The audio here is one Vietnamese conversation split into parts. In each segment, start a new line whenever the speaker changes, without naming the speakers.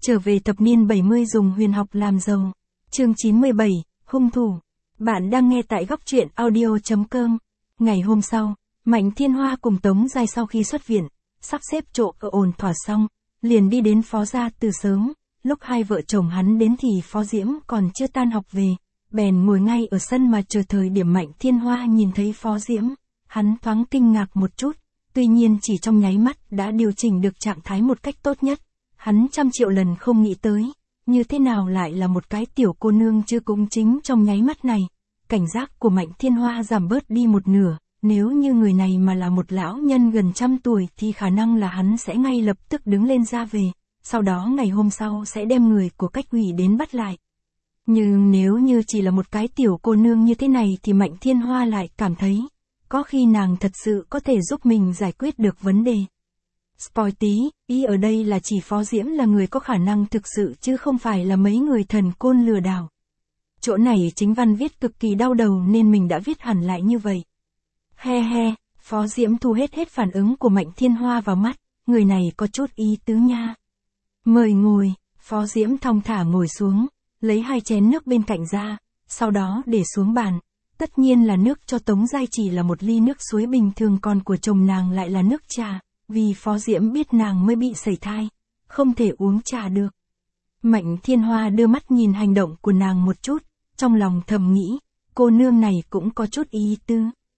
Trở về thập niên 70 dùng huyền học làm giàu. Chương 97, hung thủ. Bạn đang nghe tại góc truyện audio.com. Ngày hôm sau, Mạnh Thiên Hoa cùng Tống Giai sau khi xuất viện, sắp xếp chỗ ở ổn thỏa xong, liền đi đến Phó gia từ sớm. Lúc hai vợ chồng hắn đến thì Phó Diễm còn chưa tan học về, bèn ngồi ngay ở sân mà chờ thời điểm Mạnh Thiên Hoa nhìn thấy Phó Diễm. Hắn thoáng kinh ngạc một chút, tuy nhiên chỉ trong nháy mắt đã điều chỉnh được trạng thái một cách tốt nhất. Hắn trăm triệu lần không nghĩ tới, như thế nào lại là một cái tiểu cô nương chứ cũng chính trong nháy mắt này. Cảnh giác của Mạnh Thiên Hoa giảm bớt đi một nửa, nếu như người này mà là một lão nhân gần 100 tuổi thì khả năng là hắn sẽ ngay lập tức đứng lên ra về, sau đó ngày hôm sau sẽ đem người của Cách Ủy đến bắt lại. Nhưng nếu như chỉ là một cái tiểu cô nương như thế này thì Mạnh Thiên Hoa lại cảm thấy, có khi nàng thật sự có thể giúp mình giải quyết được vấn đề. Spoil tí, ý ở đây là chỉ Phó Diễm là người có khả năng thực sự chứ không phải là mấy người thần côn lừa đảo. Chỗ này chính văn viết cực kỳ đau đầu nên mình đã viết hẳn lại như vậy. He he, Phó Diễm thu hết phản ứng của Mạnh Thiên Hoa vào mắt, người này có chút ý tứ nha. Mời ngồi, Phó Diễm thong thả ngồi xuống, lấy 2 chén nước bên cạnh ra, sau đó để xuống bàn. Tất nhiên là nước cho Tống Giai chỉ là một ly nước suối bình thường, còn của chồng nàng lại là nước trà, vì Phó Diễm biết nàng mới bị sẩy thai, không thể uống trà được. Mạnh Thiên Hoa đưa mắt nhìn hành động của nàng một chút, trong lòng thầm nghĩ, cô nương này cũng có chút ý tư.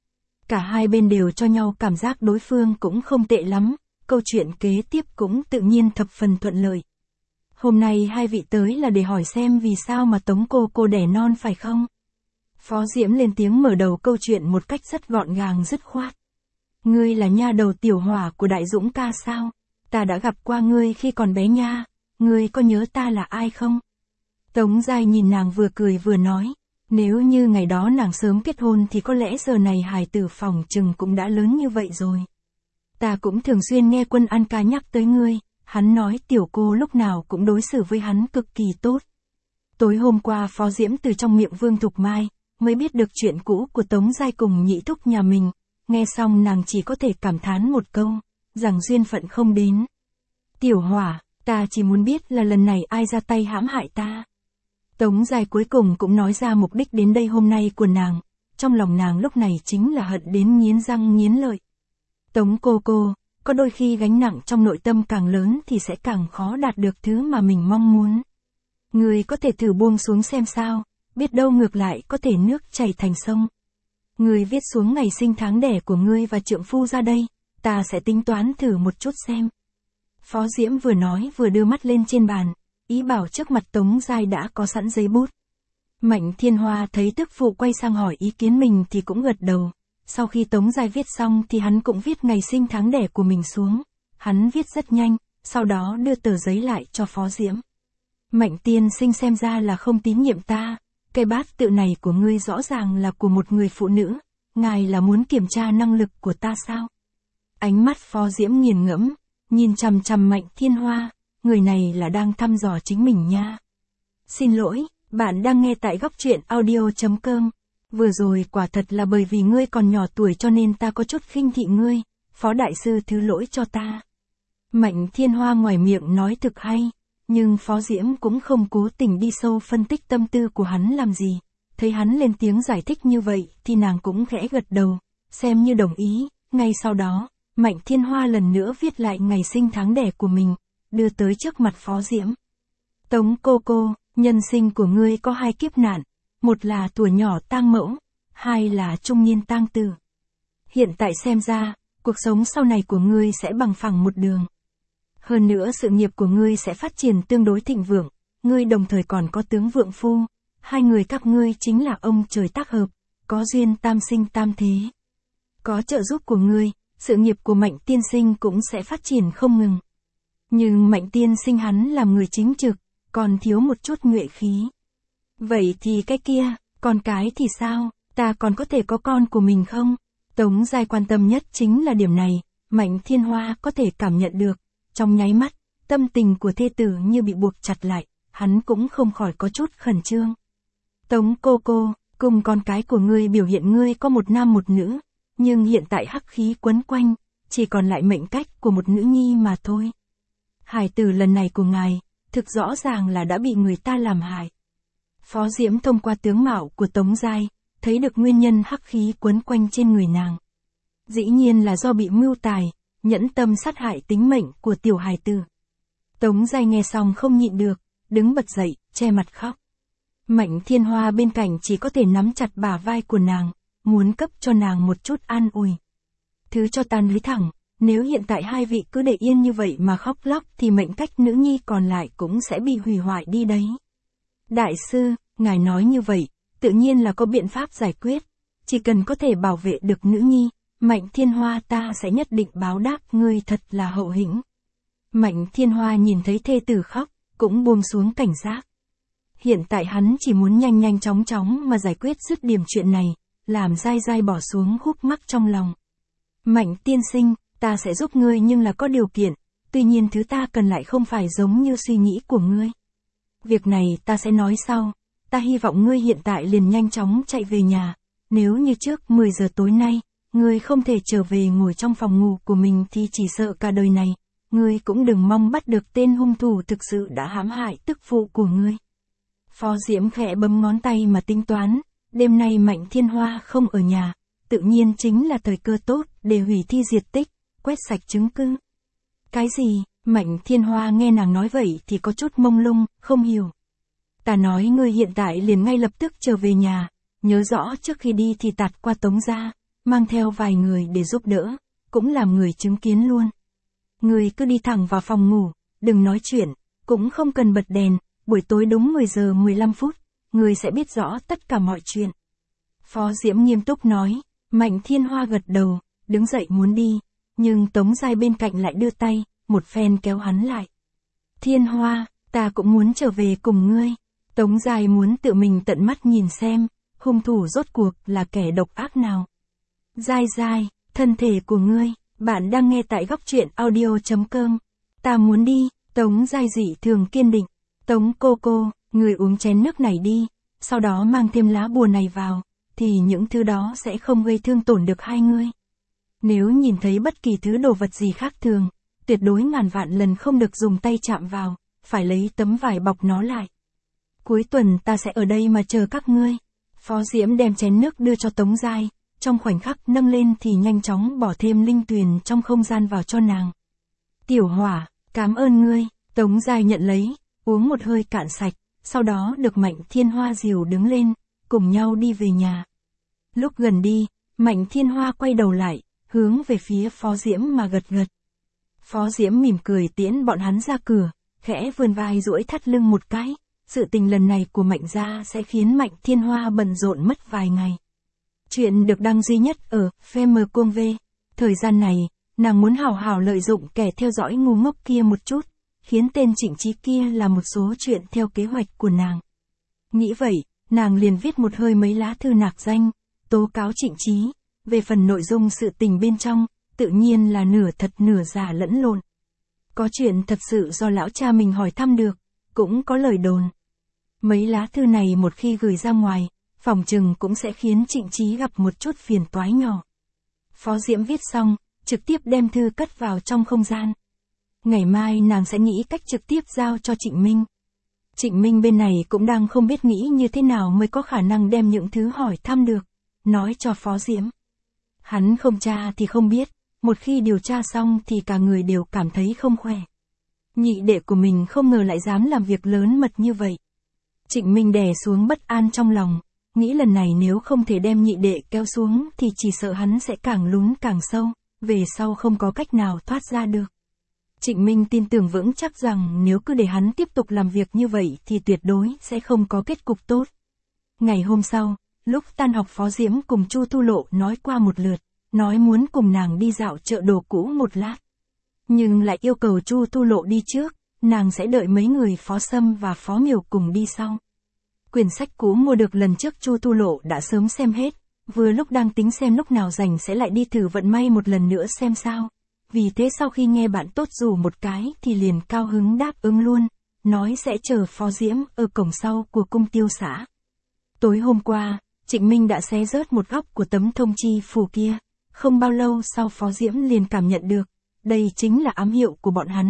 Cả hai bên đều cho nhau cảm giác đối phương cũng không tệ lắm, câu chuyện kế tiếp cũng tự nhiên thập phần thuận lợi. Hôm nay hai vị tới là để hỏi xem vì sao mà Tống cô đẻ non phải không? Phó Diễm lên tiếng mở đầu câu chuyện một cách rất gọn gàng dứt khoát. Ngươi là nha đầu tiểu hỏa của Đại Dũng ca sao? Ta đã gặp qua ngươi khi còn bé nha, ngươi có nhớ ta là ai không? Tống Giai nhìn nàng vừa cười vừa nói, nếu như ngày đó nàng sớm kết hôn thì có lẽ giờ này hài tử phòng chừng cũng đã lớn như vậy rồi. Ta cũng thường xuyên nghe Quân An ca nhắc tới ngươi, hắn nói tiểu cô lúc nào cũng đối xử với hắn cực kỳ tốt. Tối hôm qua Phó Diễm từ trong miệng Vương Thục Mai mới biết được chuyện cũ của Tống Giai cùng nhị thúc nhà mình, nghe xong nàng chỉ có thể cảm thán một câu, rằng duyên phận không đến. Tiểu hỏa, ta chỉ muốn biết là lần này ai ra tay hãm hại ta. Tống Giai cuối cùng cũng nói ra mục đích đến đây hôm nay của nàng, trong lòng nàng lúc này chính là hận đến nghiến răng nghiến lợi. Tống cô, có đôi khi gánh nặng trong nội tâm càng lớn thì sẽ càng khó đạt được thứ mà mình mong muốn. Ngươi có thể thử buông xuống xem sao, biết đâu ngược lại có thể nước chảy thành sông. Ngươi viết xuống ngày sinh tháng đẻ của ngươi và trượng phu ra đây, ta sẽ tính toán thử một chút xem. Phó Diễm vừa nói vừa đưa mắt lên trên bàn, ý bảo trước mặt Tống Giai đã có sẵn giấy bút. Mạnh Thiên Hoa thấy tức phụ quay sang hỏi ý kiến mình thì cũng gật đầu. Sau khi Tống Giai viết xong thì hắn cũng viết ngày sinh tháng đẻ của mình xuống. Hắn viết rất nhanh, sau đó đưa tờ giấy lại cho Phó Diễm. Mạnh tiên sinh xem ra là không tín nhiệm ta, cái bát tự này của ngươi rõ ràng là của một người phụ nữ, ngài là muốn kiểm tra năng lực của ta sao? Ánh mắt Phó Diễm nghiền ngẫm, nhìn chằm chằm Mạnh Thiên Hoa, người này là đang thăm dò chính mình nha. Xin lỗi, bạn đang nghe tại góc truyện audio.com. Vừa rồi quả thật là bởi vì ngươi còn nhỏ tuổi cho nên ta có chút khinh thị ngươi, Phó đại sư thứ lỗi cho ta. Mạnh Thiên Hoa ngoài miệng nói thực hay, nhưng Phó Diễm cũng không cố tình đi sâu phân tích tâm tư của hắn làm gì. Thấy hắn lên tiếng giải thích như vậy thì nàng cũng khẽ gật đầu, xem như đồng ý. Ngay sau đó, Mạnh Thiên Hoa lần nữa viết lại ngày sinh tháng đẻ của mình, đưa tới trước mặt Phó Diễm. Tống cô, nhân sinh của ngươi có 2 kiếp nạn, một là tuổi nhỏ tang mẫu, 2 là trung niên tang tử. Hiện tại xem ra, cuộc sống sau này của ngươi sẽ bằng phẳng một đường. Hơn nữa sự nghiệp của ngươi sẽ phát triển tương đối thịnh vượng, ngươi đồng thời còn có tướng vượng phu, 2 người các ngươi chính là ông trời tác hợp, có duyên tam sinh tam thế. Có trợ giúp của ngươi, sự nghiệp của Mạnh tiên sinh cũng sẽ phát triển không ngừng. Nhưng Mạnh tiên sinh hắn làm người chính trực, còn thiếu một chút nhuệ khí. Vậy thì cái kia, con cái thì sao, ta còn có thể có con của mình không? Tống Giai quan tâm nhất chính là điểm này, Mạnh Thiên Hoa có thể cảm nhận được. Trong nháy mắt, tâm tình của thê tử như bị buộc chặt lại, hắn cũng không khỏi có chút khẩn trương. Tống cô, cùng con cái của ngươi biểu hiện ngươi có một nam một nữ, nhưng hiện tại hắc khí quấn quanh, chỉ còn lại mệnh cách của một nữ nhi mà thôi. Hải tử lần này của ngài, thực rõ ràng là đã bị người ta làm hại. Phó Diễm thông qua tướng mạo của Tống Giai, thấy được nguyên nhân hắc khí quấn quanh trên người nàng. Dĩ nhiên là do bị mưu tài, nhẫn tâm sát hại tính mệnh của tiểu hài tử. Tống Giai nghe xong không nhịn được, đứng bật dậy, che mặt khóc. Mạnh Thiên Hoa bên cạnh chỉ có thể nắm chặt bả vai của nàng, muốn cấp cho nàng một chút an ủi. Thứ cho ta nói thẳng, nếu hiện tại hai vị cứ để yên như vậy mà khóc lóc thì mệnh cách nữ nhi còn lại cũng sẽ bị hủy hoại đi đấy. Đại sư, ngài nói như vậy, tự nhiên là có biện pháp giải quyết. Chỉ cần có thể bảo vệ được nữ nhi, Mạnh Thiên Hoa ta sẽ nhất định báo đáp ngươi thật là hậu hĩnh. Mạnh Thiên Hoa nhìn thấy thê tử khóc, cũng buông xuống cảnh giác. Hiện tại hắn chỉ muốn nhanh nhanh chóng chóng mà giải quyết dứt điểm chuyện này, làm Giai Giai bỏ xuống khúc mắc trong lòng. Mạnh tiên sinh, ta sẽ giúp ngươi nhưng là có điều kiện, tuy nhiên thứ ta cần lại không phải giống như suy nghĩ của ngươi. Việc này ta sẽ nói sau, ta hy vọng ngươi hiện tại liền nhanh chóng chạy về nhà, nếu như trước 10 giờ tối nay, ngươi không thể trở về ngồi trong phòng ngủ của mình thì chỉ sợ cả đời này, ngươi cũng đừng mong bắt được tên hung thủ thực sự đã hãm hại tức phụ của ngươi. Phó Diễm khẽ bấm ngón tay mà tính toán, đêm nay Mạnh Thiên Hoa không ở nhà, tự nhiên chính là thời cơ tốt để hủy thi diệt tích, quét sạch chứng cứ. Cái gì? Mạnh Thiên Hoa nghe nàng nói vậy thì có chút mông lung, không hiểu. Ta nói ngươi hiện tại liền ngay lập tức trở về nhà, nhớ rõ trước khi đi thì tạt qua Tống gia, mang theo vài người để giúp đỡ, cũng làm người chứng kiến luôn. Ngươi cứ đi thẳng vào phòng ngủ, đừng nói chuyện, cũng không cần bật đèn, buổi tối đúng 10 giờ 15 phút, ngươi sẽ biết rõ tất cả mọi chuyện. Phó Diễm nghiêm túc nói, Mạnh Thiên Hoa gật đầu, đứng dậy muốn đi, nhưng Tống Giai bên cạnh lại đưa tay, một phen kéo hắn lại. Thiên Hoa, ta cũng muốn trở về cùng ngươi. Tống Giai muốn tự mình tận mắt nhìn xem, hung thủ rốt cuộc là kẻ độc ác nào. Giai Giai, thân thể của ngươi, bạn đang nghe tại góc truyện audio.com. Ta muốn đi, Tống Giai dị thường kiên định. Tống cô, người uống chén nước này đi, sau đó mang thêm lá bùa này vào, thì những thứ đó sẽ không gây thương tổn được hai ngươi. Nếu nhìn thấy bất kỳ thứ đồ vật gì khác thường, tuyệt đối ngàn vạn lần không được dùng tay chạm vào, phải lấy tấm vải bọc nó lại. Cuối tuần ta sẽ ở đây mà chờ các ngươi. Phó Diễm đem chén nước đưa cho Tống Giai, trong khoảnh khắc nâng lên thì nhanh chóng bỏ thêm linh tuyền trong không gian vào cho nàng. Tiểu Hỏa, cảm ơn ngươi. Tống Giai nhận lấy, uống một hơi cạn sạch, sau đó được Mạnh Thiên Hoa dìu đứng lên, cùng nhau đi về nhà. Lúc gần đi, Mạnh Thiên Hoa quay đầu lại, hướng về phía Phó Diễm mà gật gật. Phó Diễm mỉm cười tiễn bọn hắn ra cửa, khẽ vươn vai duỗi thắt lưng một cái. Sự tình lần này của Mạnh gia sẽ khiến Mạnh Thiên Hoa bận rộn mất vài ngày. Chuyện được đăng duy nhất ở FMQV. Thời gian này, nàng muốn hào hào lợi dụng kẻ theo dõi ngu ngốc kia một chút, khiến tên Trịnh Chí kia là một số chuyện theo kế hoạch của nàng. Nghĩ vậy, nàng liền viết một hơi mấy lá thư nạc danh, tố cáo Trịnh Chí. Về phần nội dung sự tình bên trong, tự nhiên là nửa thật nửa giả lẫn lộn. Có chuyện thật sự do lão cha mình hỏi thăm được, cũng có lời đồn. Mấy lá thư này một khi gửi ra ngoài, phòng chừng cũng sẽ khiến Trịnh Chí gặp một chút phiền toái nhỏ. Phó Diễm viết xong, trực tiếp đem thư cất vào trong không gian. Ngày mai nàng sẽ nghĩ cách trực tiếp giao cho Trịnh Minh. Trịnh Minh bên này cũng đang không biết nghĩ như thế nào mới có khả năng đem những thứ hỏi thăm được, nói cho Phó Diễm. Hắn không tra thì không biết, một khi điều tra xong thì cả người đều cảm thấy không khỏe. Nhị đệ của mình không ngờ lại dám làm việc lớn mật như vậy. Trịnh Minh đè xuống bất an trong lòng, nghĩ lần này nếu không thể đem nhị đệ kéo xuống thì chỉ sợ hắn sẽ càng lún càng sâu, về sau không có cách nào thoát ra được. Trịnh Minh tin tưởng vững chắc rằng nếu cứ để hắn tiếp tục làm việc như vậy thì tuyệt đối sẽ không có kết cục tốt. Ngày hôm sau, lúc tan học Phó Diễm cùng Chu Thu Lộ nói qua một lượt, nói muốn cùng nàng đi dạo chợ đồ cũ một lát. Nhưng lại yêu cầu Chu Thu Lộ đi trước, nàng sẽ đợi mấy người Phó Sâm và Phó Miểu cùng đi sau. Quyển sách cũ mua được lần trước Chu Thu Lộ đã sớm xem hết, vừa lúc đang tính xem lúc nào rảnh sẽ lại đi thử vận may một lần nữa xem sao. Vì thế sau khi nghe bạn tốt rủ một cái thì liền cao hứng đáp ứng luôn, nói sẽ chờ Phó Diễm ở cổng sau của cung tiêu xã. Tối hôm qua, Trịnh Minh đã xé rớt một góc của tấm thông chi phù kia, không bao lâu sau Phó Diễm liền cảm nhận được, đây chính là ám hiệu của bọn hắn,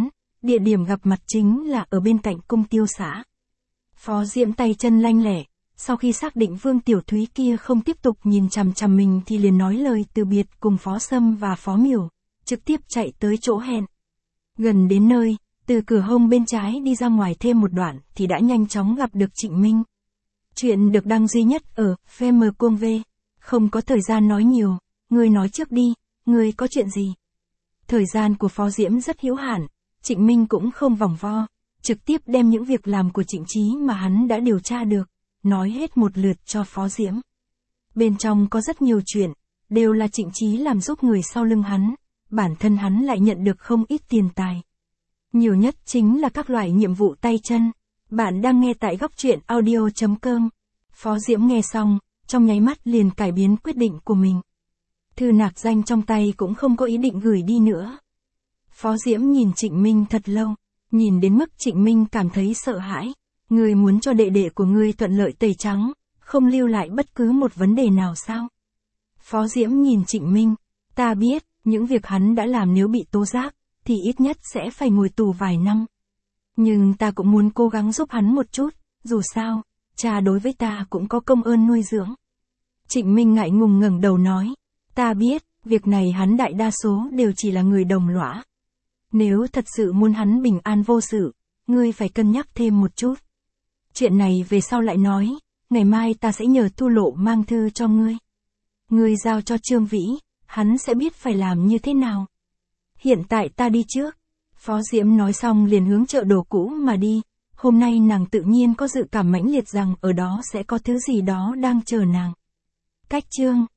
Địa điểm gặp mặt chính là ở bên cạnh cung tiêu xã. Phó Diễm tay chân lanh lẹ, sau khi xác định Vương Tiểu Thúy kia không tiếp tục nhìn chằm chằm mình thì liền nói lời từ biệt cùng Phó Sâm và Phó Miểu, trực tiếp chạy tới chỗ hẹn. Gần đến nơi, từ cửa hông bên trái đi ra ngoài thêm một đoạn thì đã nhanh chóng gặp được Trịnh Minh. Chuyện được đăng duy nhất ở FM. Không có thời gian nói nhiều, ngươi nói trước đi, ngươi có chuyện gì? Thời gian của Phó Diễm rất hữu hạn, Trịnh Minh cũng không vòng vo, trực tiếp đem những việc làm của Trịnh Chí mà hắn đã điều tra được, nói hết một lượt cho Phó Diễm. Bên trong có rất nhiều chuyện, đều là Trịnh Chí làm giúp người sau lưng hắn, bản thân hắn lại nhận được không ít tiền tài. Nhiều nhất chính là các loại nhiệm vụ tay chân. Bạn đang nghe tại góc truyện audio.com. Phó Diễm nghe xong, trong nháy mắt liền cải biến quyết định của mình. Thư nạc danh trong tay cũng không có ý định gửi đi nữa. Phó Diễm nhìn Trịnh Minh thật lâu, nhìn đến mức Trịnh Minh cảm thấy sợ hãi. Ngươi muốn cho đệ đệ của ngươi thuận lợi tẩy trắng, không lưu lại bất cứ một vấn đề nào sao? Phó Diễm nhìn Trịnh Minh, ta biết, những việc hắn đã làm nếu bị tố giác, thì ít nhất sẽ phải ngồi tù vài năm. Nhưng ta cũng muốn cố gắng giúp hắn một chút, dù sao, cha đối với ta cũng có công ơn nuôi dưỡng. Trịnh Minh ngại ngùng ngẩng đầu nói, ta biết, việc này hắn đại đa số đều chỉ là người đồng lõa. Nếu thật sự muốn hắn bình an vô sự, ngươi phải cân nhắc thêm một chút. Chuyện này về sau lại nói, ngày mai ta sẽ nhờ Thu Lộ mang thư cho ngươi. Ngươi giao cho Trương Vĩ, hắn sẽ biết phải làm như thế nào. Hiện tại ta đi trước. Phó Diễm nói xong liền hướng chợ đồ cũ mà đi. Hôm nay nàng tự nhiên có dự cảm mãnh liệt rằng ở đó sẽ có thứ gì đó đang chờ nàng. Cách chương